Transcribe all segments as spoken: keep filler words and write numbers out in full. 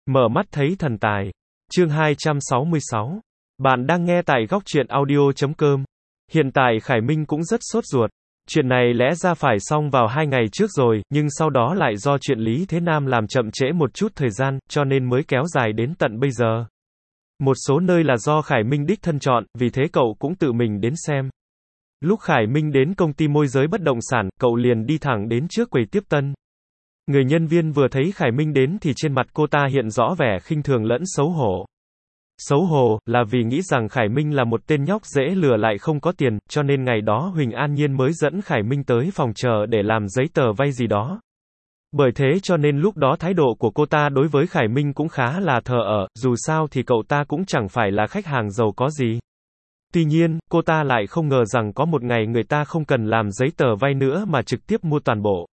Mở mắt thấy thần tài. Chương hai trăm sáu mươi sáu. Bạn đang nghe tại góc truyện audio chấm com. Hiện tại Khải Minh cũng rất sốt ruột. Chuyện này lẽ ra phải xong vào hai ngày trước rồi, nhưng sau đó lại do chuyện Lý Thế Nam làm chậm trễ một chút thời gian, cho nên mới kéo dài đến tận bây giờ. Một số nơi là do Khải Minh đích thân chọn, vì thế cậu cũng tự mình đến xem. Lúc Khải Minh đến công ty môi giới bất động sản, cậu liền đi thẳng đến trước quầy tiếp tân. Người nhân viên vừa thấy Khải Minh đến thì trên mặt cô ta hiện rõ vẻ khinh thường lẫn xấu hổ. Xấu hổ, là vì nghĩ rằng Khải Minh là một tên nhóc dễ lừa lại không có tiền, cho nên ngày đó Huỳnh An Nhiên mới dẫn Khải Minh tới phòng chờ để làm giấy tờ vay gì đó. Bởi thế cho nên lúc đó thái độ của cô ta đối với Khải Minh cũng khá là thờ ơ, dù sao thì cậu ta cũng chẳng phải là khách hàng giàu có gì. Tuy nhiên, cô ta lại không ngờ rằng có một ngày người ta không cần làm giấy tờ vay nữa mà trực tiếp mua toàn bộ.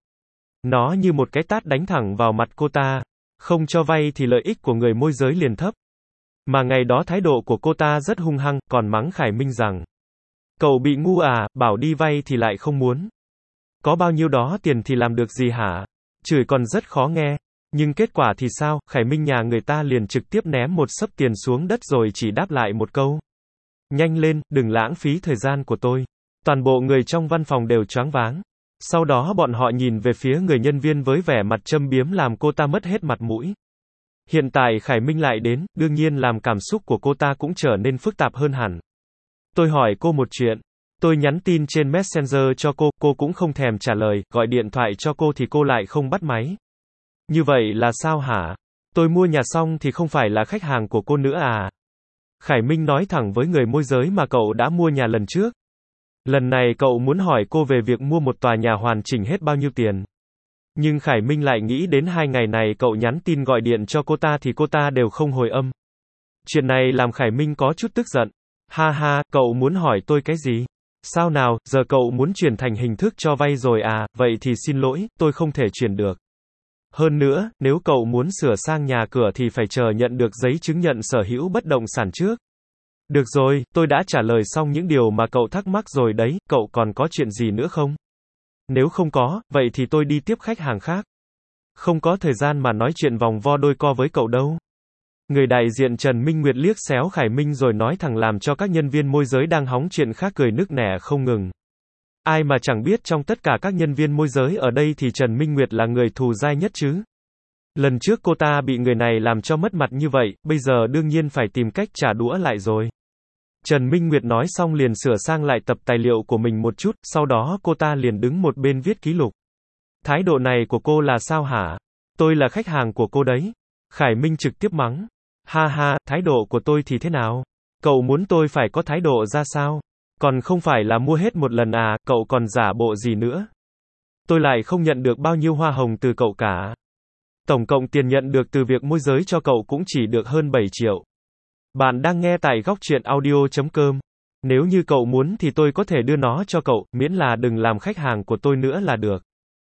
Nó như một cái tát đánh thẳng vào mặt cô ta. Không cho vay thì lợi ích của người môi giới liền thấp. Mà ngày đó thái độ của cô ta rất hung hăng, còn mắng Khải Minh rằng: cậu bị ngu à, bảo đi vay thì lại không muốn. Có bao nhiêu đó tiền thì làm được gì hả? Chửi còn rất khó nghe. Nhưng kết quả thì sao? Khải Minh nhà người ta liền trực tiếp ném một xấp tiền xuống đất rồi chỉ đáp lại một câu: nhanh lên, đừng lãng phí thời gian của tôi. Toàn bộ người trong văn phòng đều choáng váng. Sau đó bọn họ nhìn về phía người nhân viên với vẻ mặt châm biếm làm cô ta mất hết mặt mũi. Hiện tại Khải Minh lại đến, đương nhiên làm cảm xúc của cô ta cũng trở nên phức tạp hơn hẳn. Tôi hỏi cô một chuyện. Tôi nhắn tin trên Messenger cho cô, cô cũng không thèm trả lời, gọi điện thoại cho cô thì cô lại không bắt máy. Như vậy là sao hả? Tôi mua nhà xong thì không phải là khách hàng của cô nữa à? Khải Minh nói thẳng với người môi giới mà cậu đã mua nhà lần trước. Lần này cậu muốn hỏi cô về việc mua một tòa nhà hoàn chỉnh hết bao nhiêu tiền. Nhưng Khải Minh lại nghĩ đến hai ngày này cậu nhắn tin gọi điện cho cô ta thì cô ta đều không hồi âm. Chuyện này làm Khải Minh có chút tức giận. Ha ha, cậu muốn hỏi tôi cái gì? Sao nào, giờ cậu muốn chuyển thành hình thức cho vay rồi à, vậy thì xin lỗi, tôi không thể chuyển được. Hơn nữa, nếu cậu muốn sửa sang nhà cửa thì phải chờ nhận được giấy chứng nhận sở hữu bất động sản trước. Được rồi, tôi đã trả lời xong những điều mà cậu thắc mắc rồi đấy, cậu còn có chuyện gì nữa không? Nếu không có, vậy thì tôi đi tiếp khách hàng khác. Không có thời gian mà nói chuyện vòng vo đôi co với cậu đâu. Người đại diện Trần Minh Nguyệt liếc xéo Khải Minh rồi nói thẳng làm cho các nhân viên môi giới đang hóng chuyện khác cười nức nẻ không ngừng. Ai mà chẳng biết trong tất cả các nhân viên môi giới ở đây thì Trần Minh Nguyệt là người thù dai nhất chứ. Lần trước cô ta bị người này làm cho mất mặt như vậy, bây giờ đương nhiên phải tìm cách trả đũa lại rồi. Trần Minh Nguyệt nói xong liền sửa sang lại tập tài liệu của mình một chút, sau đó cô ta liền đứng một bên viết ký lục. Thái độ này của cô là sao hả? Tôi là khách hàng của cô đấy. Khải Minh trực tiếp mắng. Ha ha, thái độ của tôi thì thế nào? Cậu muốn tôi phải có thái độ ra sao? Còn không phải là mua hết một lần à, cậu còn giả bộ gì nữa? Tôi lại không nhận được bao nhiêu hoa hồng từ cậu cả. Tổng cộng tiền nhận được từ việc môi giới cho cậu cũng chỉ được hơn bảy triệu. Bạn đang nghe tại góc truyện audio chấm com. Nếu như cậu muốn thì tôi có thể đưa nó cho cậu, miễn là đừng làm khách hàng của tôi nữa là được.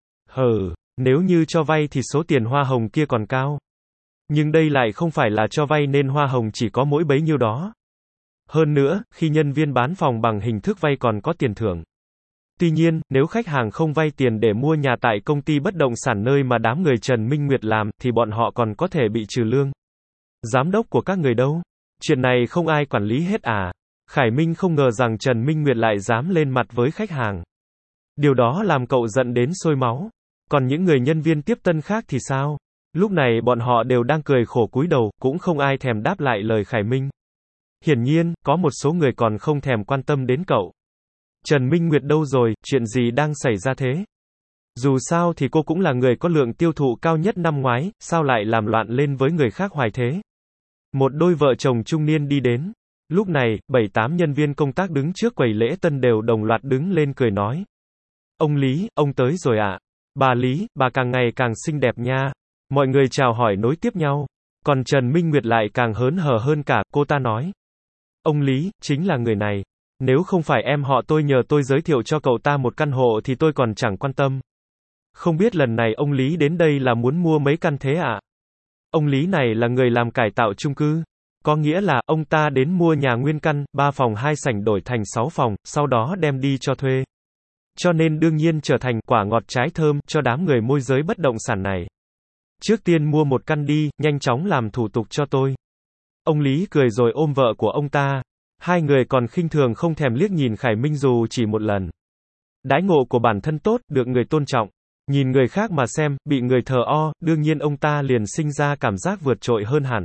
Hừ, nếu như cho vay thì số tiền hoa hồng kia còn cao. Nhưng đây lại không phải là cho vay nên hoa hồng chỉ có mỗi bấy nhiêu đó. Hơn nữa, khi nhân viên bán phòng bằng hình thức vay còn có tiền thưởng. Tuy nhiên, nếu khách hàng không vay tiền để mua nhà tại công ty bất động sản nơi mà đám người Trần Minh Nguyệt làm, thì bọn họ còn có thể bị trừ lương. Giám đốc của các người đâu? Chuyện này không ai quản lý hết à? Khải Minh không ngờ rằng Trần Minh Nguyệt lại dám lên mặt với khách hàng. Điều đó làm cậu giận đến sôi máu. Còn những người nhân viên tiếp tân khác thì sao? Lúc này bọn họ đều đang cười khổ cúi đầu, cũng không ai thèm đáp lại lời Khải Minh. Hiển nhiên, có một số người còn không thèm quan tâm đến cậu. Trần Minh Nguyệt đâu rồi, chuyện gì đang xảy ra thế? Dù sao thì cô cũng là người có lượng tiêu thụ cao nhất năm ngoái, sao lại làm loạn lên với người khác hoài thế? Một đôi vợ chồng trung niên đi đến. Lúc này, bảy tám nhân viên công tác đứng trước quầy lễ tân đều đồng loạt đứng lên cười nói. Ông Lý, ông tới rồi ạ. À? Bà Lý, bà càng ngày càng xinh đẹp nha. Mọi người chào hỏi nối tiếp nhau. Còn Trần Minh Nguyệt lại càng hớn hở hơn cả, cô ta nói. Ông Lý, chính là người này. Nếu không phải em họ tôi nhờ tôi giới thiệu cho cậu ta một căn hộ thì tôi còn chẳng quan tâm. Không biết lần này ông Lý đến đây là muốn mua mấy căn thế ạ? À? Ông Lý này là người làm cải tạo chung cư. Có nghĩa là, ông ta đến mua nhà nguyên căn, ba phòng hai sảnh đổi thành sáu phòng, sau đó đem đi cho thuê. Cho nên đương nhiên trở thành quả ngọt trái thơm cho đám người môi giới bất động sản này. Trước tiên mua một căn đi, nhanh chóng làm thủ tục cho tôi. Ông Lý cười rồi ôm vợ của ông ta. Hai người còn khinh thường không thèm liếc nhìn Khải Minh dù chỉ một lần. Đãi ngộ của bản thân tốt, được người tôn trọng. Nhìn người khác mà xem, bị người thờ o, đương nhiên ông ta liền sinh ra cảm giác vượt trội hơn hẳn.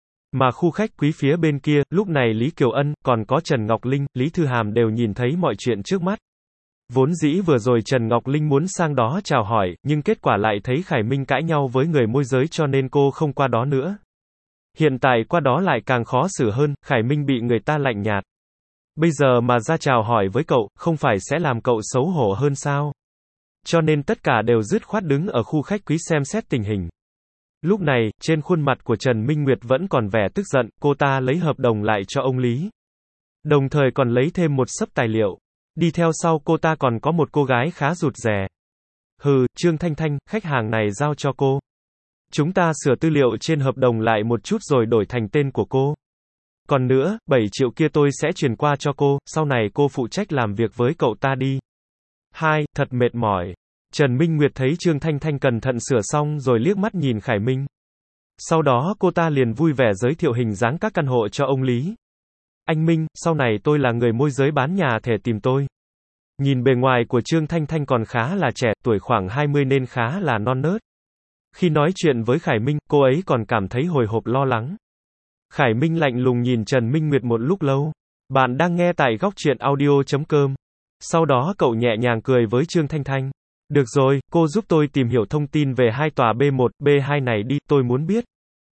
Mà khu khách quý phía bên kia, lúc này Lý Kiều Ân, còn có Trần Ngọc Linh, Lý Thư Hàm đều nhìn thấy mọi chuyện trước mắt. Vốn dĩ vừa rồi Trần Ngọc Linh muốn sang đó chào hỏi, nhưng kết quả lại thấy Khải Minh cãi nhau với người môi giới cho nên cô không qua đó nữa. Hiện tại qua đó lại càng khó xử hơn, Khải Minh bị người ta lạnh nhạt. Bây giờ mà ra chào hỏi với cậu, không phải sẽ làm cậu xấu hổ hơn sao? Cho nên tất cả đều dứt khoát đứng ở khu khách quý xem xét tình hình. Lúc này, trên khuôn mặt của Trần Minh Nguyệt vẫn còn vẻ tức giận, cô ta lấy hợp đồng lại cho ông Lý. Đồng thời còn lấy thêm một xấp tài liệu. Đi theo sau cô ta còn có một cô gái khá rụt rè. Hừ, Trương Thanh Thanh, khách hàng này giao cho cô. Chúng ta sửa tư liệu trên hợp đồng lại một chút rồi đổi thành tên của cô. Còn nữa, bảy triệu kia tôi sẽ chuyển qua cho cô, sau này cô phụ trách làm việc với cậu ta đi. Hai, thật mệt mỏi. Trần Minh Nguyệt thấy Trương Thanh Thanh cẩn thận sửa xong rồi liếc mắt nhìn Khải Minh. Sau đó cô ta liền vui vẻ giới thiệu hình dáng các căn hộ cho ông Lý. Anh Minh, sau này tôi là người môi giới bán nhà thể tìm tôi. Nhìn bề ngoài của Trương Thanh Thanh còn khá là trẻ, tuổi khoảng hai mươi nên khá là non nớt. Khi nói chuyện với Khải Minh, cô ấy còn cảm thấy hồi hộp lo lắng. Khải Minh lạnh lùng nhìn Trần Minh Nguyệt một lúc lâu. Bạn đang nghe tại góc truyện audio chấm com. Sau đó cậu nhẹ nhàng cười với Trương Thanh Thanh. Được rồi, cô giúp tôi tìm hiểu thông tin về hai tòa B một, B hai này đi, tôi muốn biết.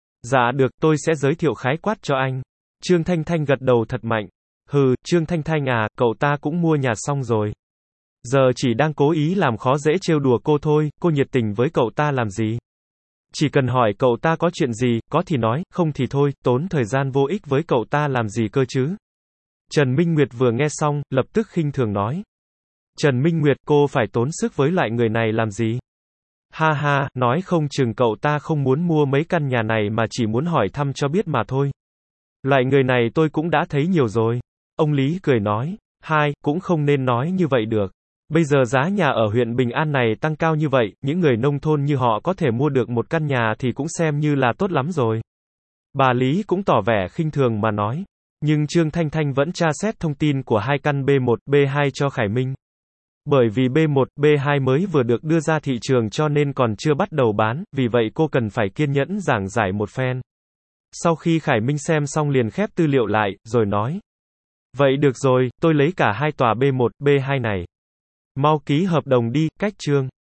Dạ được, tôi sẽ giới thiệu khái quát cho anh. Trương Thanh Thanh gật đầu thật mạnh. Hừ, Trương Thanh Thanh à, cậu ta cũng mua nhà xong rồi. Giờ chỉ đang cố ý làm khó dễ trêu đùa cô thôi, cô nhiệt tình với cậu ta làm gì? Chỉ cần hỏi cậu ta có chuyện gì, có thì nói, không thì thôi, tốn thời gian vô ích với cậu ta làm gì cơ chứ? Trần Minh Nguyệt vừa nghe xong, lập tức khinh thường nói. Trần Minh Nguyệt, cô phải tốn sức với loại người này làm gì? Ha ha, nói không chừng cậu ta không muốn mua mấy căn nhà này mà chỉ muốn hỏi thăm cho biết mà thôi. Loại người này tôi cũng đã thấy nhiều rồi. Ông Lý cười nói. Hai, cũng không nên nói như vậy được. Bây giờ giá nhà ở huyện Bình An này tăng cao như vậy, những người nông thôn như họ có thể mua được một căn nhà thì cũng xem như là tốt lắm rồi. Bà Lý cũng tỏ vẻ khinh thường mà nói. Nhưng Trương Thanh Thanh vẫn tra xét thông tin của hai căn B một, B hai cho Khải Minh. Bởi vì B một, B hai mới vừa được đưa ra thị trường cho nên còn chưa bắt đầu bán, vì vậy cô cần phải kiên nhẫn giảng giải một phen. Sau khi Khải Minh xem xong liền khép tư liệu lại, rồi nói. Vậy được rồi, tôi lấy cả hai tòa B một, B hai này. Mau ký hợp đồng đi, cách Trương.